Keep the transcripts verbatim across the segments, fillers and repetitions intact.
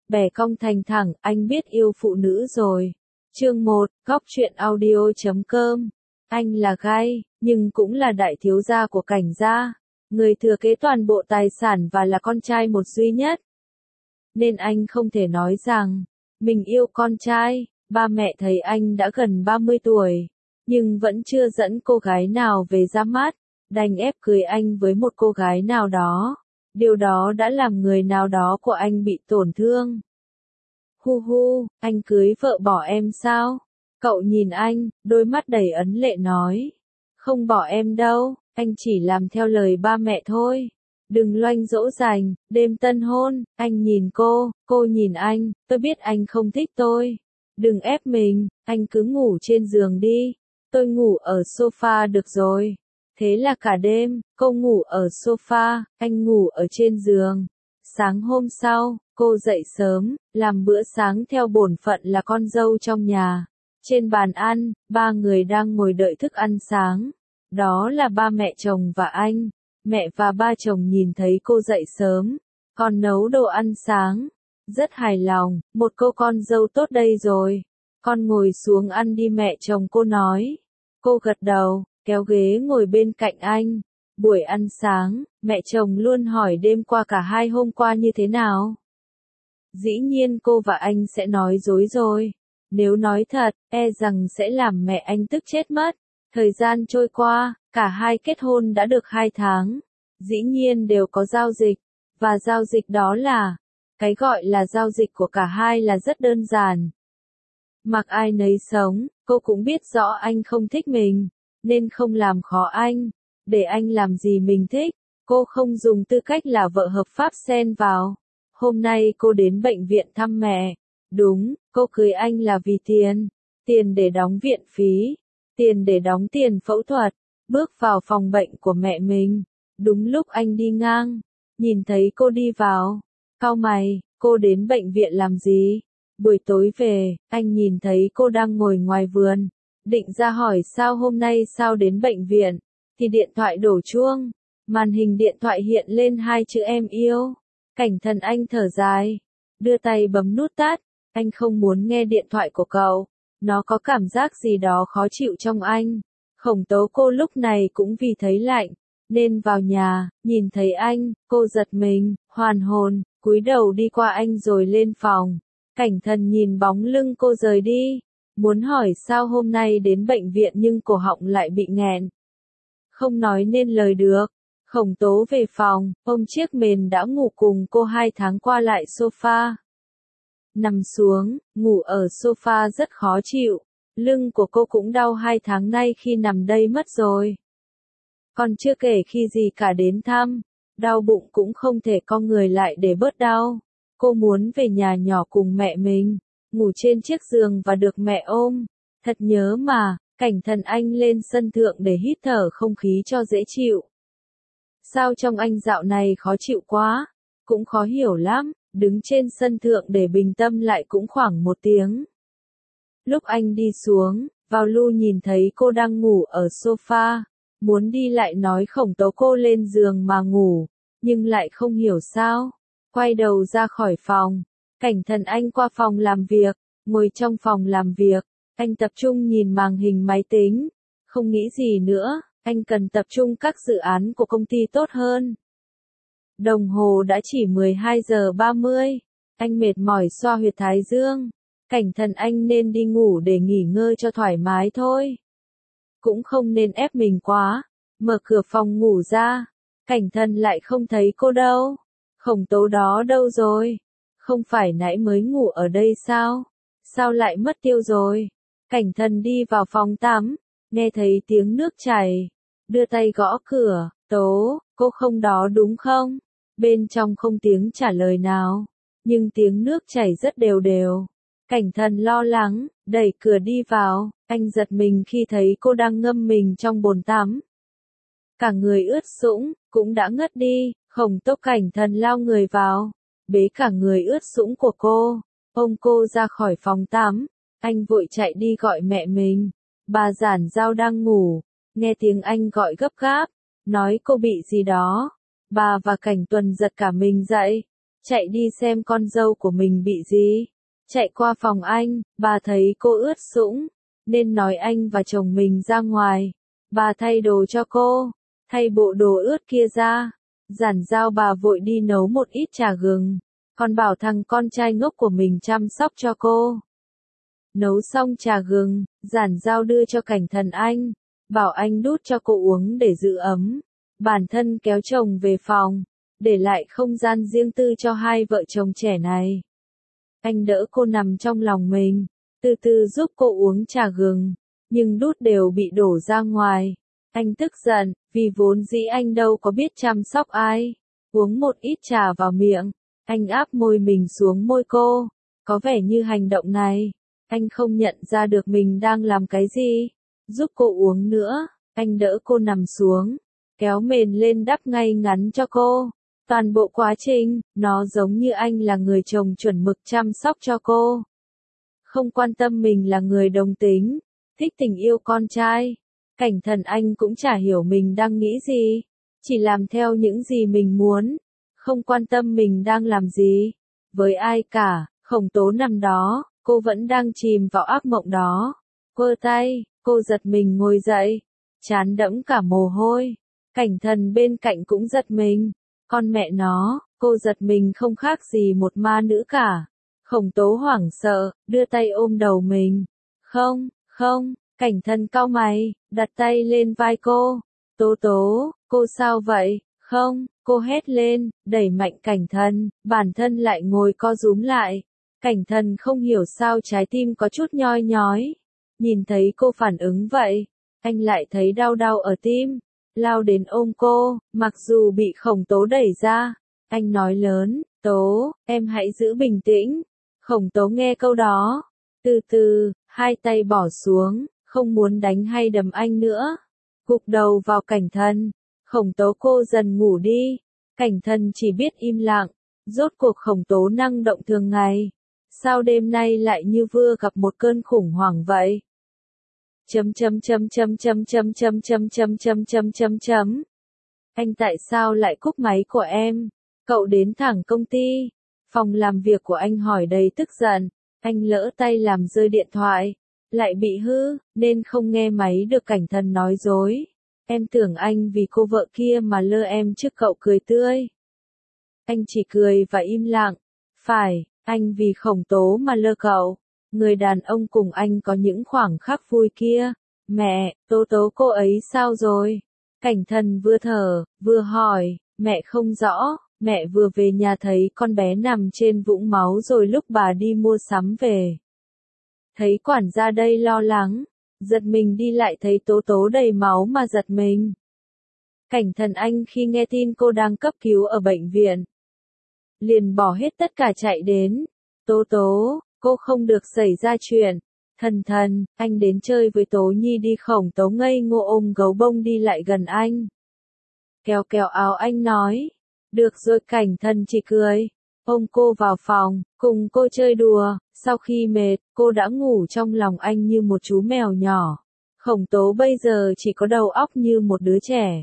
bẻ cong thành thẳng, anh biết yêu phụ nữ rồi. Chương một, góc truyện audio chấm com. Anh là gai, nhưng cũng là đại thiếu gia của Cảnh gia, người thừa kế toàn bộ tài sản và là con trai một duy nhất. Nên anh không thể nói rằng mình yêu con trai. Ba mẹ thấy anh đã gần ba mươi tuổi, nhưng vẫn chưa dẫn cô gái nào về ra mắt, đành ép cưới anh với một cô gái nào đó. Điều đó đã làm người nào đó của anh bị tổn thương. Hu hu, anh cưới vợ bỏ em sao? Cậu nhìn anh, đôi mắt đầy ấn lệ nói. Không bỏ em đâu, anh chỉ làm theo lời ba mẹ thôi. Đừng loanh dỗ dành, đêm tân hôn, anh nhìn cô, cô nhìn anh, tôi biết anh không thích tôi. Đừng ép mình, anh cứ ngủ trên giường đi. Tôi ngủ ở sofa được rồi. Thế là cả đêm, cô ngủ ở sofa, anh ngủ ở trên giường. Sáng hôm sau, cô dậy sớm, làm bữa sáng theo bổn phận là con dâu trong nhà. Trên bàn ăn, ba người đang ngồi đợi thức ăn sáng. Đó là ba mẹ chồng và anh. Mẹ và ba chồng nhìn thấy cô dậy sớm, còn nấu đồ ăn sáng. Rất hài lòng, một cô con dâu tốt đây rồi. Con ngồi xuống ăn đi, mẹ chồng cô nói. Cô gật đầu, kéo ghế ngồi bên cạnh anh. Buổi ăn sáng, mẹ chồng luôn hỏi đêm qua cả hai hôm qua như thế nào. Dĩ nhiên cô và anh sẽ nói dối rồi. Nếu nói thật, e rằng sẽ làm mẹ anh tức chết mất. Thời gian trôi qua, cả hai kết hôn đã được hai tháng. Dĩ nhiên đều có giao dịch. Và giao dịch đó là, cái gọi là giao dịch của cả hai là rất đơn giản. Mặc ai nấy sống, cô cũng biết rõ anh không thích mình, nên không làm khó anh. Để anh làm gì mình thích, cô không dùng tư cách là vợ hợp pháp xen vào. Hôm nay cô đến bệnh viện thăm mẹ. Đúng, cô cưới anh là vì tiền. Tiền để đóng viện phí. Tiền để đóng tiền phẫu thuật. Bước vào phòng bệnh của mẹ mình. Đúng lúc anh đi ngang, nhìn thấy cô đi vào. Cau mày, cô đến bệnh viện làm gì? Buổi tối về, anh nhìn thấy cô đang ngồi ngoài vườn. Định ra hỏi sao hôm nay sao đến bệnh viện. Thì điện thoại đổ chuông. Màn hình điện thoại hiện lên hai chữ em yêu. Cảnh Thần anh thở dài. Đưa tay bấm nút tắt. Anh không muốn nghe điện thoại của cậu. Nó có cảm giác gì đó khó chịu trong anh. Khổng Tố cô lúc này cũng vì thấy lạnh, nên vào nhà, nhìn thấy anh, cô giật mình, hoàn hồn, cúi đầu đi qua anh rồi lên phòng. Cảnh Thần nhìn bóng lưng cô rời đi. Muốn hỏi sao hôm nay đến bệnh viện nhưng cổ họng lại bị nghẹn. Không nói nên lời được. Khổng Tố về phòng, ôm chiếc mền đã ngủ cùng cô hai tháng qua lại sofa. Nằm xuống, ngủ ở sofa rất khó chịu. Lưng của cô cũng đau hai tháng nay khi nằm đây mất rồi. Còn chưa kể khi gì cả đến thăm. Đau bụng cũng không thể cong người lại để bớt đau. Cô muốn về nhà nhỏ cùng mẹ mình. Ngủ trên chiếc giường và được mẹ ôm. Thật nhớ mà. Cảnh Thần anh lên sân thượng để hít thở không khí cho dễ chịu. Sao trong anh dạo này khó chịu quá? Cũng khó hiểu lắm. Đứng trên sân thượng để bình tâm lại cũng khoảng một tiếng. Lúc anh đi xuống, vào lu nhìn thấy cô đang ngủ ở sofa. Muốn đi lại nói Khổng Tố cô lên giường mà ngủ. Nhưng lại không hiểu sao. Quay đầu ra khỏi phòng. Cảnh Thần anh qua phòng làm việc. Ngồi trong phòng làm việc. Anh tập trung nhìn màn hình máy tính. Không nghĩ gì nữa. Anh cần tập trung các dự án của công ty tốt hơn. Đồng hồ đã chỉ mười hai giờ ba mươi. Anh mệt mỏi xoa huyệt thái dương. Cảnh Thần anh nên đi ngủ để nghỉ ngơi cho thoải mái thôi. Cũng không nên ép mình quá. Mở cửa phòng ngủ ra. Cảnh Thần lại không thấy cô đâu. Khổng Tố đó đâu rồi? Không phải nãy mới ngủ ở đây sao? Sao lại mất tiêu rồi? Cảnh Thần đi vào phòng tắm. Nghe thấy tiếng nước chảy. Đưa tay gõ cửa. Tố, cô không đó đúng không? Bên trong không tiếng trả lời nào. Nhưng tiếng nước chảy rất đều đều. Cảnh Thần lo lắng, đẩy cửa đi vào. Anh giật mình khi thấy cô đang ngâm mình trong bồn tắm. Cả người ướt sũng, cũng đã ngất đi. Khổng Tố Cảnh Thần lao người vào. Bế cả người ướt sũng của cô. Ôm cô ra khỏi phòng tắm. Anh vội chạy đi gọi mẹ mình. Bà Giản Giao đang ngủ. Nghe tiếng anh gọi gấp gáp. Nói cô bị gì đó. Bà và Cảnh Tuần giật cả mình dậy. chạy đi xem con dâu của mình bị gì. Chạy qua phòng anh, bà thấy cô ướt sũng, nên nói anh và chồng mình ra ngoài. Bà thay đồ cho cô, thay bộ đồ ướt kia ra. Giản Giao bà vội đi nấu một ít trà gừng, còn bảo thằng con trai ngốc của mình chăm sóc cho cô. Nấu xong trà gừng, Giản Giao đưa cho Cảnh Thần anh, bảo anh đút cho cô uống để giữ ấm. Bản thân kéo chồng về phòng, để lại không gian riêng tư cho hai vợ chồng trẻ này. Anh đỡ cô nằm trong lòng mình, từ từ giúp cô uống trà gừng, nhưng đút đều bị đổ ra ngoài. Anh tức giận, vì vốn dĩ anh đâu có biết chăm sóc ai. Uống một ít trà vào miệng, anh áp môi mình xuống môi cô. Có vẻ như hành động này, anh không nhận ra được mình đang làm cái gì. Giúp cô uống nữa, anh đỡ cô nằm xuống, kéo mền lên đắp ngay ngắn cho cô. Toàn bộ quá trình, nó giống như anh là người chồng chuẩn mực chăm sóc cho cô. Không quan tâm mình là người đồng tính, thích tình yêu con trai. Cảnh Thần anh cũng chả hiểu mình đang nghĩ gì, chỉ làm theo những gì mình muốn, không quan tâm mình đang làm gì, với ai cả. Khổng Tố nằm đó, cô vẫn đang chìm vào ác mộng đó. Quơ tay, cô giật mình ngồi dậy, trán đẫm cả mồ hôi. Cảnh Thần bên cạnh cũng giật mình, con mẹ nó, cô giật mình không khác gì một ma nữ cả. Khổng Tố hoảng sợ, đưa tay ôm đầu mình. Không, không. Cảnh Thần cau mày, đặt tay lên vai cô. Tố Tố, cô sao vậy? Không, cô hét lên, đẩy mạnh Cảnh Thần, bản thân lại ngồi co rúm lại. Cảnh Thần không hiểu sao trái tim có chút nhoi nhói. Nhìn thấy cô phản ứng vậy, anh lại thấy đau đau ở tim, lao đến ôm cô, mặc dù bị Khổng Tố đẩy ra. Anh nói lớn, Tố, em hãy giữ bình tĩnh. Khổng Tố nghe câu đó, từ từ, hai tay bỏ xuống. Không muốn đánh hay đấm anh nữa. Gục đầu vào Cảnh Thần. Khổng Tố cô dần ngủ đi. Cảnh Thần chỉ biết im lặng. Rốt cuộc Khổng Tố năng động thường ngày. Sao đêm nay lại như vừa gặp một cơn khủng hoảng vậy? Chấm chấm chấm chấm chấm chấm chấm chấm chấm chấm chấm chấm chấm. Anh tại sao lại cúp máy của em? Cậu đến thẳng công ty. Phòng làm việc của anh hỏi đầy tức giận. Anh lỡ tay làm rơi điện thoại. Lại bị hư, nên không nghe máy được. Cảnh Thần nói dối. Em tưởng anh vì cô vợ kia mà lơ em trước cậu cười tươi. Anh chỉ cười và im lặng. Phải, anh vì Khổng Tố mà lơ cậu. Người đàn ông cùng anh có những khoảng khắc vui kia. Mẹ, Tố Tố cô ấy sao rồi? Cảnh Thần vừa thở, vừa hỏi. Mẹ không rõ, mẹ vừa về nhà thấy con bé nằm trên vũng máu rồi lúc bà đi mua sắm về. Thấy quản gia đây lo lắng, giật mình đi lại thấy Tố Tố đầy máu mà giật mình. Cảnh Thần anh khi nghe tin cô đang cấp cứu ở bệnh viện, liền bỏ hết tất cả chạy đến. Tố Tố, cô không được xảy ra chuyện. Thần Thần, anh đến chơi với Tố Nhi đi. Khổng Tố ngây ngô ôm gấu bông đi lại gần anh. Kéo kéo áo anh nói. Được rồi. Cảnh Thần chỉ cười. Ôm cô vào phòng, cùng cô chơi đùa. Sau khi mệt, cô đã ngủ trong lòng anh như một chú mèo nhỏ. Khổng Tố bây giờ chỉ có đầu óc như một đứa trẻ.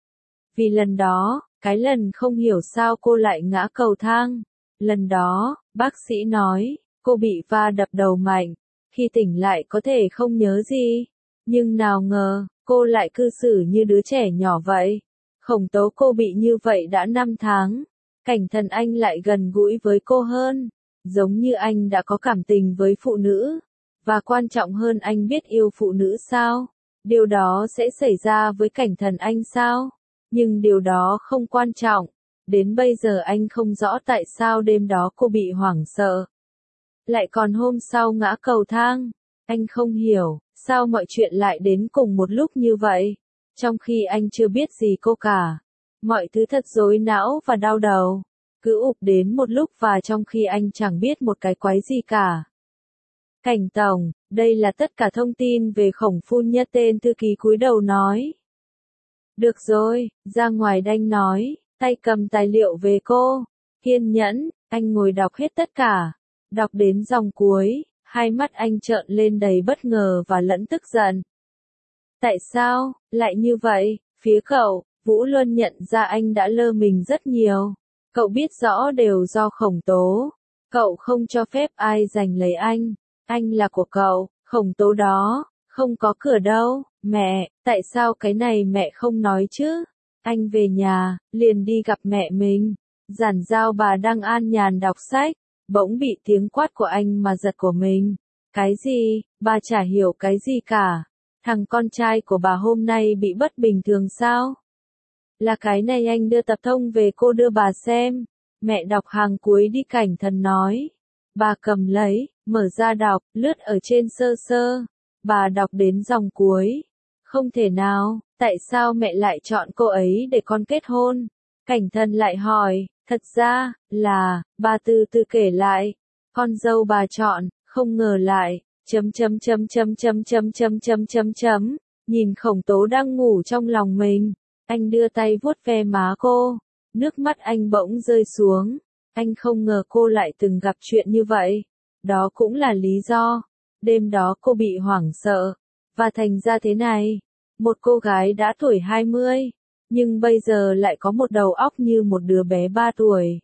Vì lần đó, cái lần không hiểu sao cô lại ngã cầu thang. Lần đó, bác sĩ nói, cô bị va đập đầu mạnh. Khi tỉnh lại có thể không nhớ gì. Nhưng nào ngờ, cô lại cư xử như đứa trẻ nhỏ vậy. Khổng Tố cô bị như vậy đã năm tháng. Cảnh Thần anh lại gần gũi với cô hơn. Giống như anh đã có cảm tình với phụ nữ. Và quan trọng hơn anh biết yêu phụ nữ sao? Điều đó sẽ xảy ra với Cảnh Thần anh sao? Nhưng điều đó không quan trọng. Đến bây giờ anh không rõ tại sao đêm đó cô bị hoảng sợ. Lại còn hôm sau ngã cầu thang. Anh không hiểu, sao mọi chuyện lại đến cùng một lúc như vậy. Trong khi anh chưa biết gì cô cả. Mọi thứ thật rối não và đau đầu. Cứ ụp đến một lúc và trong khi anh chẳng biết một cái quái gì cả. Cảnh Tổng, đây là tất cả thông tin về Khổng phu nhân. Tên thư ký cúi đầu nói. Được rồi, ra ngoài. Đanh nói, tay cầm tài liệu về cô. Kiên nhẫn, anh ngồi đọc hết tất cả. Đọc đến dòng cuối, hai mắt anh trợn lên đầy bất ngờ và lẫn tức giận. Tại sao, lại như vậy? Phía cậu, Vũ Luân nhận ra anh đã lơ mình rất nhiều. Cậu biết rõ đều do Khổng Tố. Cậu không cho phép ai giành lấy anh. Anh là của cậu, Khổng Tố đó, không có cửa đâu. Mẹ, tại sao cái này mẹ không nói chứ? Anh về nhà, liền đi gặp mẹ mình. Giản Giao bà đang an nhàn đọc sách, bỗng bị tiếng quát của anh mà giật của mình. Cái gì? Bà chả hiểu cái gì cả. Thằng con trai của bà hôm nay bị bất bình thường sao? Là cái này anh đưa tập thông về cô đưa bà xem. Mẹ đọc hàng cuối đi, Cảnh Thần nói. Bà cầm lấy, mở ra đọc, lướt ở trên sơ sơ. Bà đọc đến dòng cuối. Không thể nào, tại sao mẹ lại chọn cô ấy để con kết hôn? Cảnh Thần lại hỏi, thật ra, là, bà từ từ kể lại. Con dâu bà chọn, không ngờ lại, chấm chấm chấm chấm chấm chấm chấm chấm chấm chấm. Nhìn Khổng Tố đang ngủ trong lòng mình, anh đưa tay vuốt ve má cô, nước mắt anh bỗng rơi xuống. Anh không ngờ cô lại từng gặp chuyện như vậy. Đó cũng là lý do, đêm đó cô bị hoảng sợ, và thành ra thế này. Một cô gái đã tuổi hai mươi, nhưng bây giờ lại có một đầu óc như một đứa bé ba tuổi.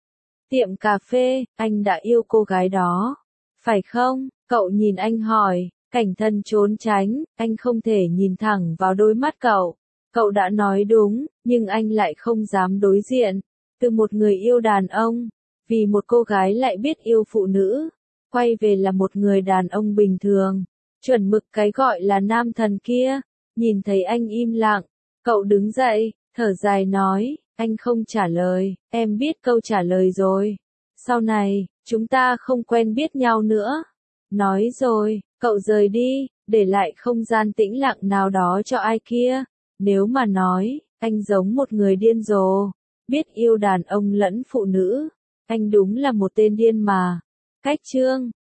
Tiệm cà phê, anh đã yêu cô gái đó, phải không? Cậu nhìn anh hỏi. Cảnh Thần trốn tránh, anh không thể nhìn thẳng vào đôi mắt cậu. Cậu đã nói đúng, nhưng anh lại không dám đối diện. Từ một người yêu đàn ông, vì một cô gái lại biết yêu phụ nữ, quay về là một người đàn ông bình thường, chuẩn mực cái gọi là nam thần kia. Nhìn thấy anh im lặng, cậu đứng dậy, thở dài nói, anh không trả lời, em biết câu trả lời rồi. Sau này, chúng ta không quen biết nhau nữa. Nói rồi, cậu rời đi, để lại không gian tĩnh lặng nào đó cho ai kia. Nếu mà nói, anh giống một người điên rồ, biết yêu đàn ông lẫn phụ nữ. Anh đúng là một tên điên mà. Cách chương